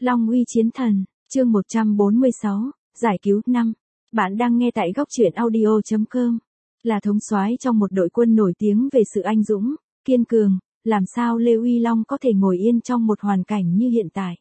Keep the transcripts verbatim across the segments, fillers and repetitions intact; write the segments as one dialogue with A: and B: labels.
A: Long uy chiến thần, chương một trăm bốn mươi sáu, giải cứu năm. Bạn đang nghe tại góc truyện audio chấm com. Là thống soái trong một đội quân nổi tiếng về sự anh dũng, kiên cường, làm sao Lê Uy Long có thể ngồi yên trong một hoàn cảnh như hiện tại.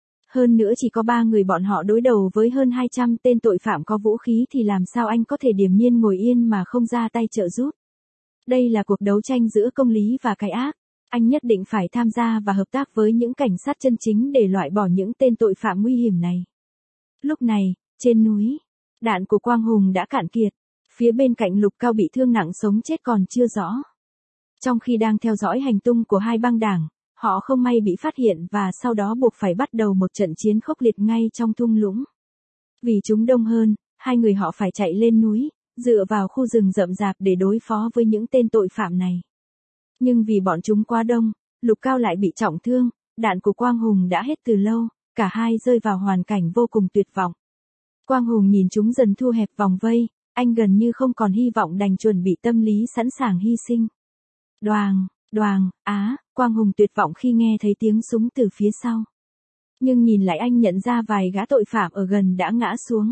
A: Hơn nữa chỉ có ba người bọn họ đối đầu với hơn hai trăm tên tội phạm có vũ khí thì làm sao anh có thể điềm nhiên ngồi yên mà không ra tay trợ giúp. Đây là cuộc đấu tranh giữa công lý và cái ác. Anh nhất định phải tham gia và hợp tác với những cảnh sát chân chính để loại bỏ những tên tội phạm nguy hiểm này. Lúc này, trên núi, đạn của Quang Hùng đã cạn kiệt. Phía bên cạnh Lục Cao bị thương nặng sống chết còn chưa rõ. Trong khi đang theo dõi hành tung của hai băng đảng, họ không may bị phát hiện và sau đó buộc phải bắt đầu một trận chiến khốc liệt ngay trong thung lũng. Vì chúng đông hơn, hai người họ phải chạy lên núi, dựa vào khu rừng rậm rạp để đối phó với những tên tội phạm này. Nhưng vì bọn chúng quá đông, Lục Cao lại bị trọng thương, đạn của Quang Hùng đã hết từ lâu, cả hai rơi vào hoàn cảnh vô cùng tuyệt vọng. Quang Hùng nhìn chúng dần thu hẹp vòng vây, anh gần như không còn hy vọng đành chuẩn bị tâm lý sẵn sàng hy sinh. Đoàng, đoàng, á, Quang Hùng tuyệt vọng khi nghe thấy tiếng súng từ phía sau. Nhưng nhìn lại anh nhận ra vài gã tội phạm ở gần đã ngã xuống.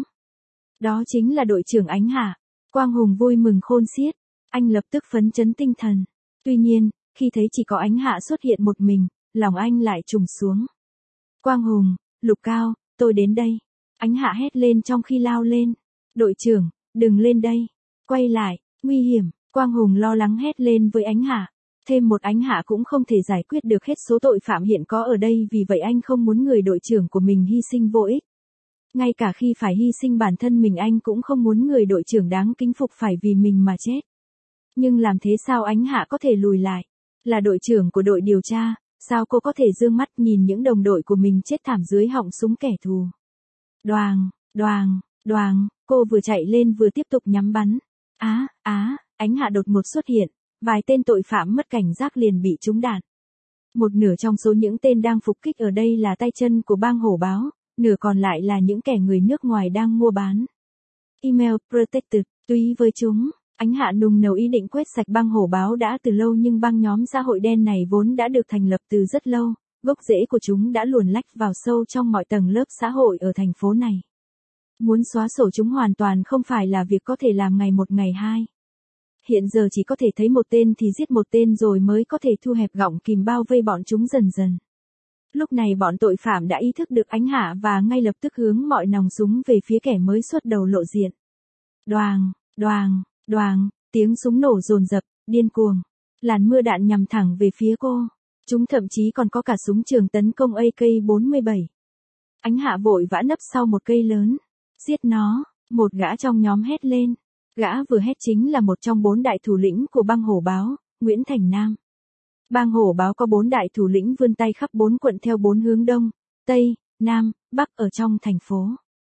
A: Đó chính là đội trưởng Ánh Hạ. Quang Hùng vui mừng khôn xiết, anh lập tức phấn chấn tinh thần. Tuy nhiên, khi thấy chỉ có Ánh Hạ xuất hiện một mình, lòng anh lại trùng xuống. Quang Hùng, Lục Cao, tôi đến đây. Ánh Hạ hét lên trong khi lao lên. Đội trưởng, đừng lên đây. Quay lại, nguy hiểm. Quang Hùng lo lắng hét lên với Ánh Hạ. Thêm một Ánh Hạ cũng không thể giải quyết được hết số tội phạm hiện có ở đây, vì vậy anh không muốn người đội trưởng của mình hy sinh vô ích. Ngay cả khi phải hy sinh bản thân mình anh cũng không muốn người đội trưởng đáng kính phục phải vì mình mà chết. Nhưng làm thế sao Ánh Hạ có thể lùi lại? Là đội trưởng của đội điều tra, sao cô có thể dương mắt nhìn những đồng đội của mình chết thảm dưới họng súng kẻ thù? Đoàng, đoàng, đoàng, cô vừa chạy lên vừa tiếp tục nhắm bắn. Á, á, Ánh Hạ đột ngột xuất hiện, vài tên tội phạm mất cảnh giác liền bị trúng đạn. Một nửa trong số những tên đang phục kích ở đây là tay chân của bang hổ báo, nửa còn lại là những kẻ người nước ngoài đang mua bán. Email protected, túy với chúng. Ánh Hạ nung nấu ý định quét sạch băng hổ báo đã từ lâu, nhưng băng nhóm xã hội đen này vốn đã được thành lập từ rất lâu, gốc rễ của chúng đã luồn lách vào sâu trong mọi tầng lớp xã hội ở thành phố này. Muốn xóa sổ chúng hoàn toàn không phải là việc có thể làm ngày một ngày hai. Hiện giờ chỉ có thể thấy một tên thì giết một tên rồi mới có thể thu hẹp gọng kìm bao vây bọn chúng dần dần. Lúc này bọn tội phạm đã ý thức được Ánh Hạ và ngay lập tức hướng mọi nòng súng về phía kẻ mới xuất đầu lộ diện. Đoàng, đoàng, đoàng, tiếng súng nổ dồn dập, điên cuồng. Làn mưa đạn nhằm thẳng về phía cô. Chúng thậm chí còn có cả súng trường tấn công A K bốn mươi bảy. Ánh Hạ vội vã nấp sau một cây lớn. Giết nó, một gã trong nhóm hét lên. Gã vừa hét chính là một trong bốn đại thủ lĩnh của bang hổ báo, Nguyễn Thành Nam. Bang hổ báo có bốn đại thủ lĩnh vươn tay khắp bốn quận theo bốn hướng đông, tây, nam, bắc ở trong thành phố.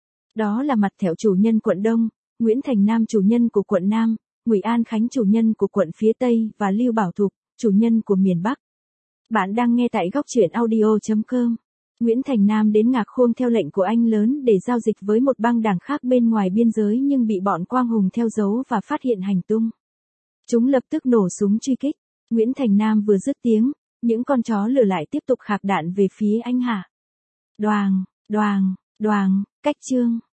A: Đó là Mặt Thẻo chủ nhân quận Đông, Nguyễn Thành Nam chủ nhân của quận Nam, Ngụy An Khánh chủ nhân của quận phía Tây và Lưu Bảo Thục, chủ nhân của miền Bắc. Bạn đang nghe tại góc truyện audio chấm com. Nguyễn Thành Nam đến Ngạc Khuông theo lệnh của anh lớn để giao dịch với một băng đảng khác bên ngoài biên giới, nhưng bị bọn Quang Hùng theo dấu và phát hiện hành tung. Chúng lập tức nổ súng truy kích. Nguyễn Thành Nam vừa dứt tiếng, những con chó lửa lại tiếp tục khạc đạn về phía Ánh Hạ. Đoàng, đoàng, đoàng, cách chương.